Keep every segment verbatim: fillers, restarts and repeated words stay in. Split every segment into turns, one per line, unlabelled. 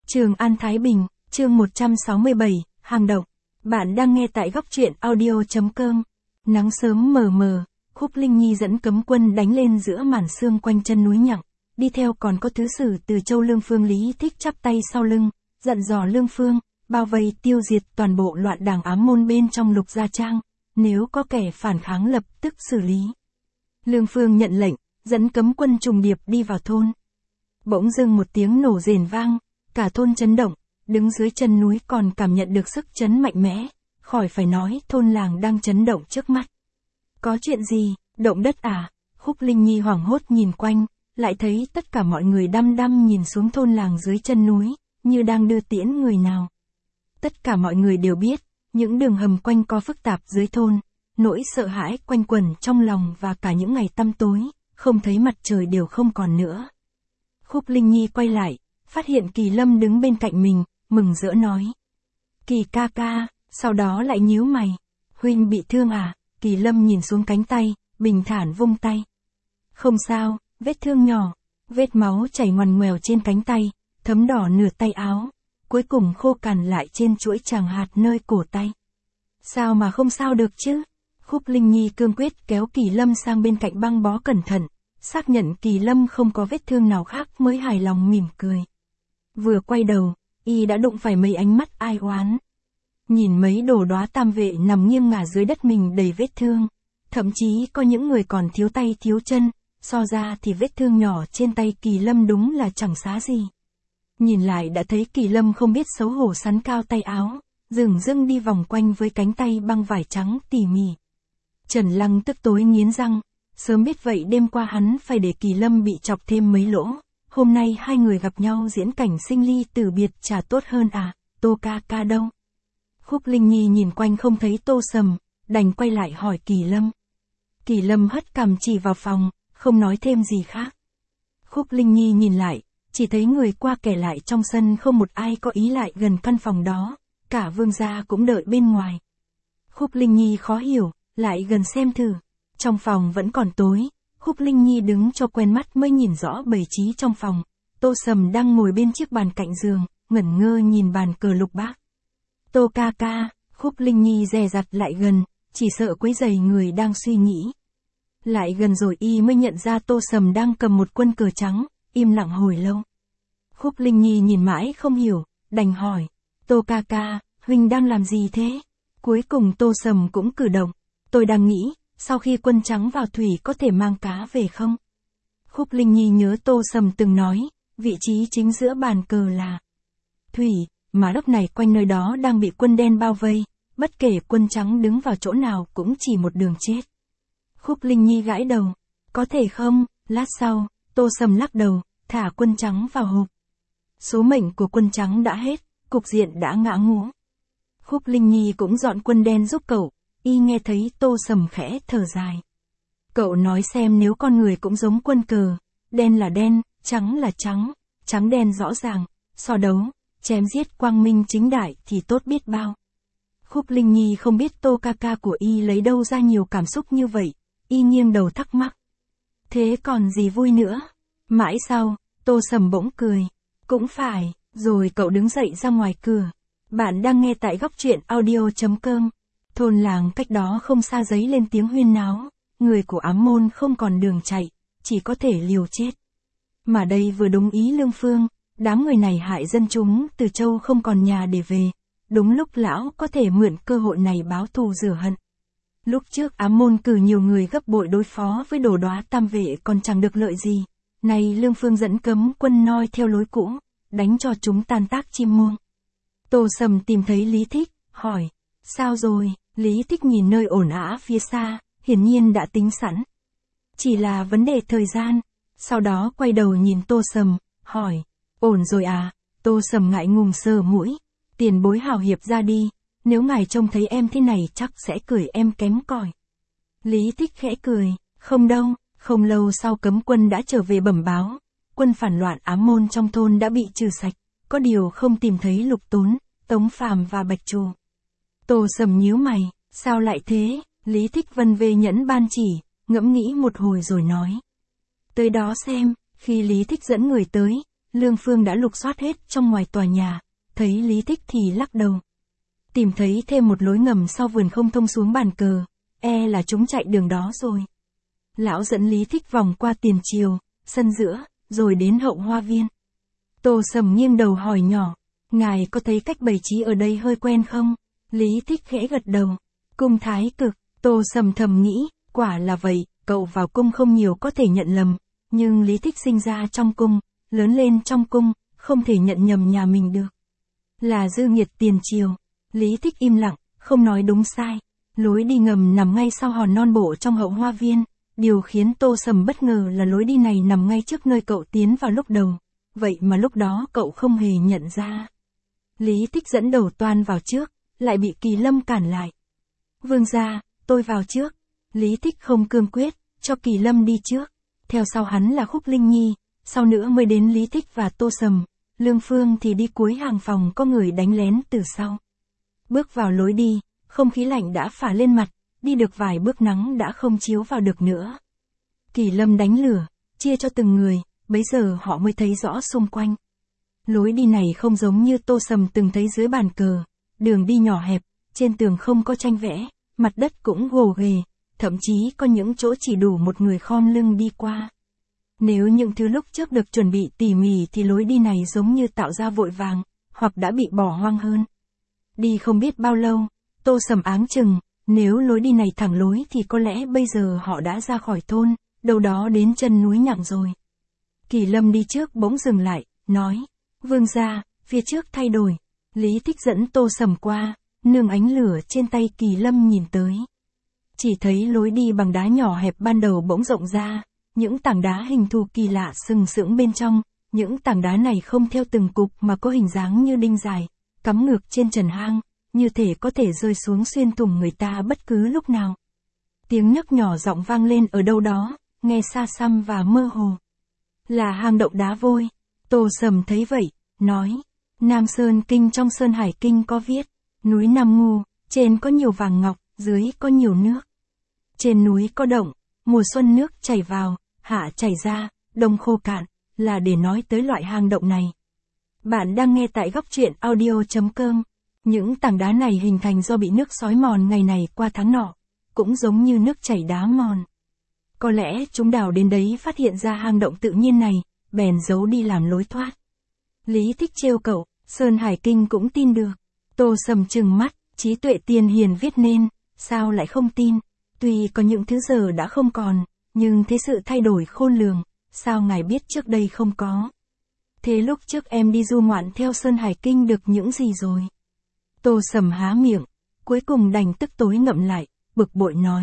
Trường An Thái Bình, chương một trăm sáu mươi bảy, Hang Động. Bạn đang nghe tại góc truyện audio.com. Nắng sớm mờ mờ, Khúc Linh Nhi dẫn cấm quân đánh lên giữa màn sương quanh chân núi Nhặng. Đi theo còn có thứ sử từ Châu Lương Phương Lý Thích chắp tay sau lưng, dặn dò Lương Phương, bao vây tiêu diệt toàn bộ loạn đảng ám môn bên trong Lục Gia Trang, nếu có kẻ phản kháng lập tức xử lý. Lương Phương nhận lệnh, dẫn cấm quân trùng điệp đi vào thôn. Bỗng dưng một tiếng nổ rền vang, cả thôn chấn động, đứng dưới chân núi còn cảm nhận được sức chấn mạnh mẽ, khỏi phải nói thôn làng đang chấn động trước mắt. Có chuyện gì, động đất à? Khúc Linh Nhi hoảng hốt nhìn quanh, lại thấy tất cả mọi người đăm đăm nhìn xuống thôn làng dưới chân núi, như đang đưa tiễn người nào. Tất cả mọi người đều biết, những đường hầm quanh co phức tạp dưới thôn, nỗi sợ hãi quanh quẩn trong lòng và cả những ngày tăm tối, không thấy mặt trời đều không còn nữa. Khúc Linh Nhi quay lại, phát hiện Kỳ Lâm đứng bên cạnh mình, mừng rỡ nói. Kỳ ca ca, sau đó lại nhíu mày. Huynh bị thương à? Kỳ Lâm nhìn xuống cánh tay, bình thản vung tay. Không sao, vết thương nhỏ, vết máu chảy ngoằn ngoèo trên cánh tay, thấm đỏ nửa tay áo, cuối cùng khô cằn lại trên chuỗi tràng hạt nơi cổ tay. Sao mà không sao được chứ? Khúc Linh Nhi cương quyết kéo Kỳ Lâm sang bên cạnh băng bó cẩn thận, xác nhận Kỳ Lâm không có vết thương nào khác mới hài lòng mỉm cười. Vừa quay đầu, y đã đụng phải mấy ánh mắt ai oán. Nhìn mấy đồ đóa tam vệ nằm nghiêng ngả dưới đất mình đầy vết thương, thậm chí có những người còn thiếu tay thiếu chân, so ra thì vết thương nhỏ trên tay Kỳ Lâm đúng là chẳng xá gì. Nhìn lại đã thấy Kỳ Lâm không biết xấu hổ sắn cao tay áo, dửng dưng đi vòng quanh với cánh tay băng vải trắng tỉ mỉ. Trần Lăng tức tối nghiến răng, sớm biết vậy đêm qua hắn phải để Kỳ Lâm bị chọc thêm mấy lỗ, hôm nay hai người gặp nhau diễn cảnh sinh ly tử biệt chả tốt hơn à? Tô ca ca đâu? Khúc Linh Nhi nhìn quanh không thấy Tô Sầm, đành quay lại hỏi Kỳ Lâm. Kỳ Lâm hất cằm chỉ vào phòng, không nói thêm gì khác. Khúc Linh Nhi nhìn lại, chỉ thấy người qua kẻ lại trong sân không một ai có ý lại gần căn phòng đó, cả Vương gia cũng đợi bên ngoài. Khúc Linh Nhi khó hiểu, lại gần xem thử, trong phòng vẫn còn tối. Khúc Linh Nhi đứng cho quen mắt mới nhìn rõ bày trí trong phòng. Tô Sầm đang ngồi bên chiếc bàn cạnh giường, ngẩn ngơ nhìn bàn cờ lục bát. Tô ca ca, Khúc Linh Nhi dè dặt lại gần, chỉ sợ quấy rầy người đang suy nghĩ. Lại gần rồi y mới nhận ra Tô Sầm đang cầm một quân cờ trắng, im lặng hồi lâu. Khúc Linh Nhi nhìn mãi không hiểu, đành hỏi. Tô ca ca, huynh đang làm gì thế? Cuối cùng Tô Sầm cũng cử động. Tôi đang nghĩ, sau khi quân trắng vào thủy có thể mang cá về không? Khúc Linh Nhi nhớ Tô Sầm từng nói, vị trí chính giữa bàn cờ là thủy, mà lúc này quanh nơi đó đang bị quân đen bao vây, bất kể quân trắng đứng vào chỗ nào cũng chỉ một đường chết. Khúc Linh Nhi gãi đầu, có thể không? Lát sau, Tô Sầm lắc đầu, thả quân trắng vào hộp. Số mệnh của quân trắng đã hết, cục diện đã ngã ngũ. Khúc Linh Nhi cũng dọn quân đen giúp cậu. Y nghe thấy Tô Sầm khẽ thở dài. Cậu nói xem nếu con người cũng giống quân cờ, đen là đen, trắng là trắng, trắng đen rõ ràng, so đấu, chém giết quang minh chính đại thì tốt biết bao. Khúc Linh Nhi không biết Tô ca ca của Y lấy đâu ra nhiều cảm xúc như vậy, Y nghiêng đầu thắc mắc. Thế còn gì vui nữa? Mãi sau, Tô Sầm bỗng cười. Cũng phải, rồi cậu đứng dậy ra ngoài cửa. Bạn đang nghe tại góc truyện audio.com. Thôn làng cách đó không xa giấy lên tiếng huyên náo, người của ám môn không còn đường chạy, chỉ có thể liều chết. Mà đây vừa đúng ý Lương Phương, đám người này hại dân chúng từ Châu không còn nhà để về, đúng lúc lão có thể mượn cơ hội này báo thù rửa hận. Lúc trước ám môn cử nhiều người gấp bội đối phó với đồ đóa tam vệ còn chẳng được lợi gì, nay Lương Phương dẫn cấm quân noi theo lối cũ, đánh cho chúng tan tác chim muông. Tô Sầm tìm thấy Lý Thích, hỏi, sao rồi? Lý Thích nhìn nơi ổn ả phía xa, hiển nhiên đã tính sẵn. Chỉ là vấn đề thời gian, sau đó quay đầu nhìn Tô Sầm, hỏi, ổn rồi à? Tô Sầm ngại ngùng sờ mũi, tiền bối hào hiệp ra đi, nếu ngài trông thấy em thế này chắc sẽ cười em kém cỏi. Lý Thích khẽ cười, không đâu, không lâu sau cấm quân đã trở về bẩm báo, quân phản loạn ám môn trong thôn đã bị trừ sạch, có điều không tìm thấy Lục Tốn, Tống Phàm và Bạch Trù. Tô Sầm nhíu mày, sao lại thế? Lý Thích vân về nhẫn ban chỉ, ngẫm nghĩ một hồi rồi nói. Tới đó xem, khi Lý Thích dẫn người tới, Lương Phương đã lục soát hết trong ngoài tòa nhà, thấy Lý Thích thì lắc đầu. Tìm thấy thêm một lối ngầm sau vườn không thông xuống bàn cờ, e là chúng chạy đường đó rồi. Lão dẫn Lý Thích vòng qua tiền triều, sân giữa, rồi đến hậu hoa viên. Tô Sầm nghiêng đầu hỏi nhỏ, ngài có thấy cách bày trí ở đây hơi quen không? Lý Thích khẽ gật đầu. Cung thái cực, Tô Sầm thầm nghĩ, quả là vậy, cậu vào cung không nhiều có thể nhận lầm, nhưng Lý Thích sinh ra trong cung, lớn lên trong cung, không thể nhận nhầm nhà mình được. Là dư nghiệt tiền triều. Lý Thích im lặng, không nói đúng sai. Lối đi ngầm nằm ngay sau hòn non bộ trong hậu hoa viên. Điều khiến Tô Sầm bất ngờ là lối đi này nằm ngay trước nơi cậu tiến vào lúc đầu. Vậy mà lúc đó cậu không hề nhận ra. Lý Thích dẫn đầu toan vào trước, lại bị Kỳ Lâm cản lại. Vương gia, tôi vào trước. Lý Thích không cương quyết, cho Kỳ Lâm đi trước. Theo sau hắn là Khúc Linh Nhi, sau nữa mới đến Lý Thích và Tô Sầm. Lương Phương thì đi cuối hàng phòng có người đánh lén từ sau. Bước vào lối đi, không khí lạnh đã phả lên mặt, đi được vài bước nắng đã không chiếu vào được nữa. Kỳ Lâm đánh lửa, chia cho từng người, bấy giờ họ mới thấy rõ xung quanh. Lối đi này không giống như Tô Sầm từng thấy dưới bàn cờ, đường đi nhỏ hẹp, trên tường không có tranh vẽ, mặt đất cũng gồ ghề, thậm chí có những chỗ chỉ đủ một người khom lưng đi qua. Nếu những thứ lúc trước được chuẩn bị tỉ mỉ thì lối đi này giống như tạo ra vội vàng, hoặc đã bị bỏ hoang hơn. Đi không biết bao lâu, Tô Sầm áng chừng, nếu lối đi này thẳng lối thì có lẽ bây giờ họ đã ra khỏi thôn, đâu đó đến chân núi Nhặng rồi. Kỳ Lâm đi trước bỗng dừng lại, nói, vương gia, phía trước thay đổi. Lý Thích dẫn Tô Sầm qua, nương ánh lửa trên tay Kỳ Lâm nhìn tới. Chỉ thấy lối đi bằng đá nhỏ hẹp ban đầu bỗng rộng ra, những tảng đá hình thù kỳ lạ sừng sững bên trong, những tảng đá này không theo từng cục mà có hình dáng như đinh dài, cắm ngược trên trần hang, như thể có thể rơi xuống xuyên thủng người ta bất cứ lúc nào. Tiếng nấc nhỏ giọng vang lên ở đâu đó, nghe xa xăm và mơ hồ. Là hang động đá vôi. Tô Sầm thấy vậy, nói, Nam Sơn Kinh trong Sơn Hải Kinh có viết, núi Nam Ngu, trên có nhiều vàng ngọc, dưới có nhiều nước. Trên núi có động, mùa xuân nước chảy vào, hạ chảy ra, đông khô cạn, là để nói tới loại hang động này. Bạn đang nghe tại góc truyện audio chấm com. Những tảng đá này hình thành do bị nước xói mòn ngày này qua tháng nọ, cũng giống như nước chảy đá mòn. Có lẽ chúng đào đến đấy phát hiện ra hang động tự nhiên này, bèn giấu đi làm lối thoát. Lý Thích trêu cậu, Sơn Hải Kinh cũng tin được. Tô Sầm trừng mắt, trí tuệ tiền hiền viết nên, sao lại không tin? Tuy có những thứ giờ đã không còn, nhưng thế sự thay đổi khôn lường, sao ngài biết trước đây không có? Thế lúc trước em đi du ngoạn theo Sơn Hải Kinh được những gì rồi? Tô Sầm há miệng, cuối cùng đành tức tối ngậm lại, bực bội nói.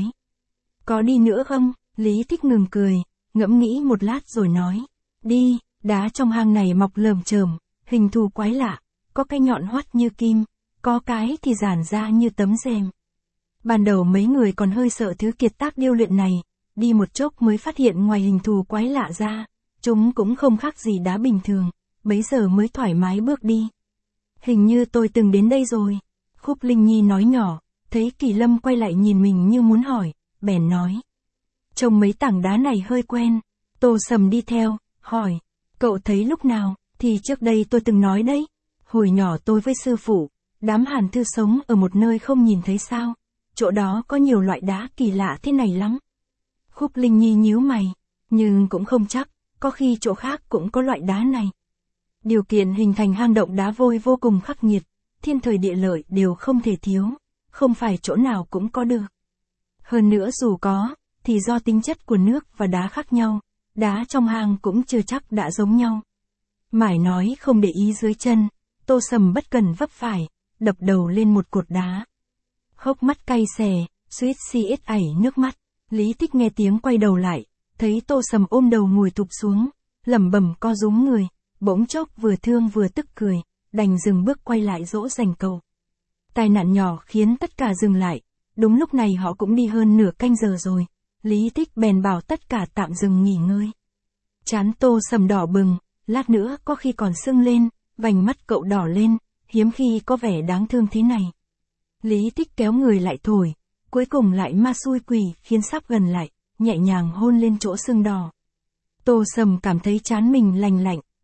Có đi nữa không? Lý Thích ngừng cười, ngẫm nghĩ một lát rồi nói. Đi, đá trong hang này mọc lởm chởm, hình thù quái lạ, có cái nhọn hoắt như kim, có cái thì giản ra như tấm rèm. Ban đầu mấy người còn hơi sợ thứ kiệt tác điêu luyện này, đi một chốc mới phát hiện ngoài hình thù quái lạ ra, chúng cũng không khác gì đá bình thường, bấy giờ mới thoải mái bước đi. Hình như tôi từng đến đây rồi. Khúc Linh Nhi nói nhỏ, thấy Kỳ Lâm quay lại nhìn mình như muốn hỏi, bèn nói. Trông mấy tảng đá này hơi quen. Tô Sầm đi theo, hỏi, cậu thấy lúc nào? Thì trước đây tôi từng nói đấy. Hồi nhỏ tôi với sư phụ, đám Hàn Thư sống ở một nơi không nhìn thấy sao. Chỗ đó có nhiều loại đá kỳ lạ thế này lắm. Khúc Linh Nhi nhíu mày, nhưng cũng không chắc, có khi chỗ khác cũng có loại đá này. Điều kiện hình thành hang động đá vôi vô cùng khắc nghiệt, thiên thời địa lợi đều không thể thiếu, không phải chỗ nào cũng có được. Hơn nữa dù có, thì do tính chất của nước và đá khác nhau, đá trong hang cũng chưa chắc đã giống nhau. Mải nói không để ý dưới chân, Tô Sầm bất cần vấp phải, đập đầu lên một cột đá. Hốc mắt cay xè, suýt xiết ảy nước mắt. Lý Thích nghe tiếng quay đầu lại, thấy Tô Sầm ôm đầu ngồi thụp xuống, lẩm bẩm co rúm người, bỗng chốc vừa thương vừa tức cười, đành dừng bước quay lại dỗ dành cậu. Tai nạn nhỏ khiến tất cả dừng lại, đúng lúc này họ cũng đi hơn nửa canh giờ rồi, Lý Thích bèn bảo tất cả tạm dừng nghỉ ngơi. Trán Tô Sầm đỏ bừng, lát nữa có khi còn sưng lên, vành mắt cậu đỏ lên, hiếm khi có vẻ đáng thương thế này. Lý Thích kéo người lại thổi, cuối cùng lại ma xui quỷ khiến sắp gần lại, nhẹ nhàng hôn lên chỗ sưng đỏ. Tô Sầm cảm thấy trán mình lành lạnh,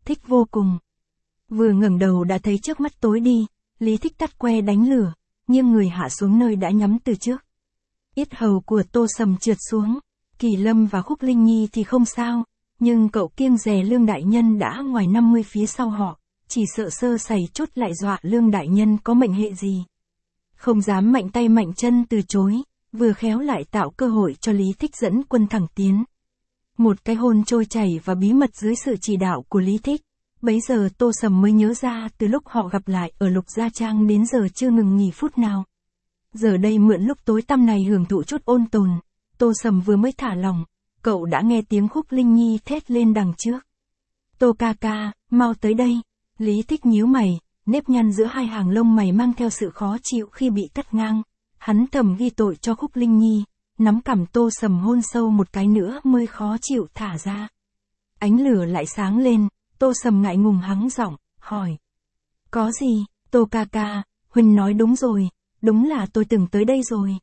thích vô cùng. Vừa ngẩng đầu đã thấy trước mắt tối đi, Lý Thích tắt que đánh lửa, nghiêng người hạ xuống nơi đã nhắm từ trước. Yết hầu của Tô Sầm trượt xuống, Kỳ Lâm và Khúc Linh Nhi thì không sao, nhưng cậu kiêng dè Lương Đại Nhân đã ngoài năm mươi phía sau họ, chỉ sợ sơ sẩy chút lại dọa Lương Đại Nhân có mệnh hệ gì. Không dám mạnh tay mạnh chân từ chối, vừa khéo lại tạo cơ hội cho Lý Thích dẫn quân thẳng tiến. Một cái hôn trôi chảy và bí mật dưới sự chỉ đạo của Lý Thích. Bấy giờ Tô Sầm mới nhớ ra từ lúc họ gặp lại ở Lục Gia Trang đến giờ chưa ngừng nghỉ phút nào. Giờ đây mượn lúc tối tăm này hưởng thụ chút ôn tồn, Tô Sầm vừa mới thả lòng, cậu đã nghe tiếng Khúc Linh Nhi thét lên đằng trước. Tô ca ca, mau tới đây. Lý Thích nhíu mày, nếp nhăn giữa hai hàng lông mày mang theo sự khó chịu khi bị cắt ngang. Hắn thầm ghi tội cho Khúc Linh Nhi, nắm cằm Tô Sầm hôn sâu một cái nữa mới khó chịu thả ra. Ánh lửa lại sáng lên, Tô Sầm ngại ngùng hắng giọng, hỏi. Có gì, Tô ca ca, Huynh nói đúng rồi, đúng là tôi từng tới đây rồi.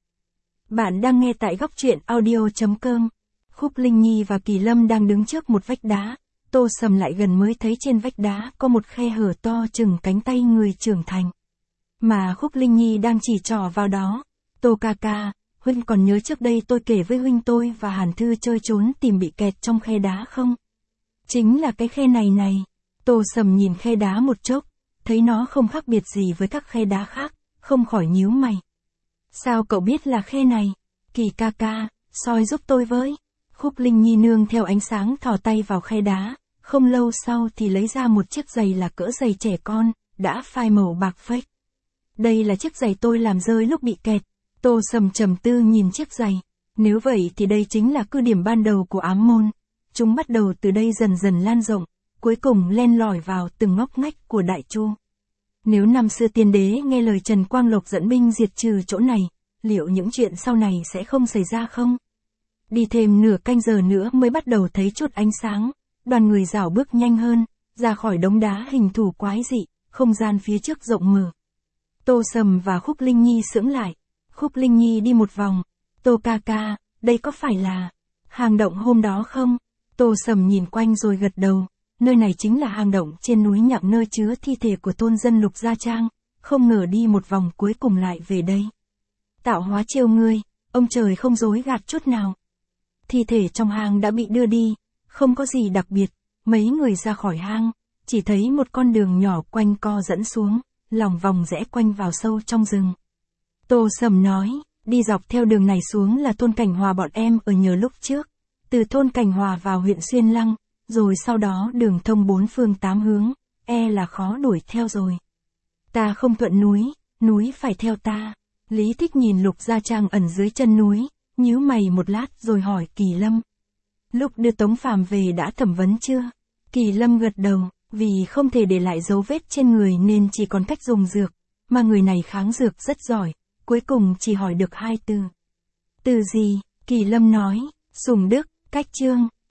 Bạn đang nghe tại góc truyện audio chấm com. Khúc Linh Nhi và Kỳ Lâm đang đứng trước một vách đá, Tô Sầm lại gần mới thấy trên vách đá có một khe hở to chừng cánh tay người trưởng thành. Mà Khúc Linh Nhi đang chỉ trỏ vào đó. Tô ca ca, Huynh còn nhớ trước đây tôi kể với Huynh tôi và Hàn Thư chơi trốn tìm bị kẹt trong khe đá không? Chính là cái khe này này. Tô Sầm nhìn khe đá một chốc, thấy nó không khác biệt gì với các khe đá khác, không khỏi nhíu mày. Sao cậu biết là khe này? Kỳ ca ca, soi giúp tôi với. Khúc Linh Nhi nương theo ánh sáng thò tay vào khe đá, không lâu sau thì lấy ra một chiếc giày là cỡ giày trẻ con, đã phai màu bạc phếch. Đây là chiếc giày tôi làm rơi lúc bị kẹt. Tô Sầm trầm tư nhìn chiếc giày. Nếu vậy thì đây chính là cứ điểm ban đầu của ám môn. Chúng bắt đầu từ đây dần dần lan rộng, cuối cùng len lỏi vào từng ngóc ngách của Đại Chu. Nếu năm xưa tiên đế nghe lời Trần Quang Lộc dẫn binh diệt trừ chỗ này, liệu những chuyện sau này sẽ không xảy ra không? Đi thêm nửa canh giờ nữa mới bắt đầu thấy chút ánh sáng, đoàn người rảo bước nhanh hơn, ra khỏi đống đá hình thù quái dị, không gian phía trước rộng mở. Tô Sầm và Khúc Linh Nhi sững lại. Khúc Linh Nhi đi một vòng. Tô ca ca, đây có phải là hang động hôm đó không? Tô Sầm nhìn quanh rồi gật đầu. Nơi này chính là hang động trên núi Nhạc nơi chứa thi thể của thôn dân Lục Gia Trang. Không ngờ đi một vòng cuối cùng lại về đây. Tạo hóa trêu ngươi, ông trời không dối gạt chút nào. Thi thể trong hang đã bị đưa đi, không có gì đặc biệt. Mấy người ra khỏi hang, chỉ thấy một con đường nhỏ quanh co dẫn xuống, lòng vòng rẽ quanh vào sâu trong rừng. Tô Sầm nói, đi dọc theo đường này xuống là thôn Cảnh Hòa bọn em ở nhờ lúc trước. Từ thôn Cảnh Hòa vào huyện Xuyên Lăng, rồi sau đó đường thông bốn phương tám hướng, e là khó đuổi theo rồi. Ta không thuận núi, núi phải theo ta. Lý Thích nhìn Lục Gia Trang ẩn dưới chân núi, nhíu mày một lát rồi hỏi Kỳ Lâm. Lúc đưa Tống Phàm về đã thẩm vấn chưa? Kỳ Lâm gật đầu, vì không thể để lại dấu vết trên người nên chỉ còn cách dùng dược, mà người này kháng dược rất giỏi, cuối cùng chỉ hỏi được hai từ. Từ gì? Kỳ Lâm nói, Sùng Đức, Cách Trương.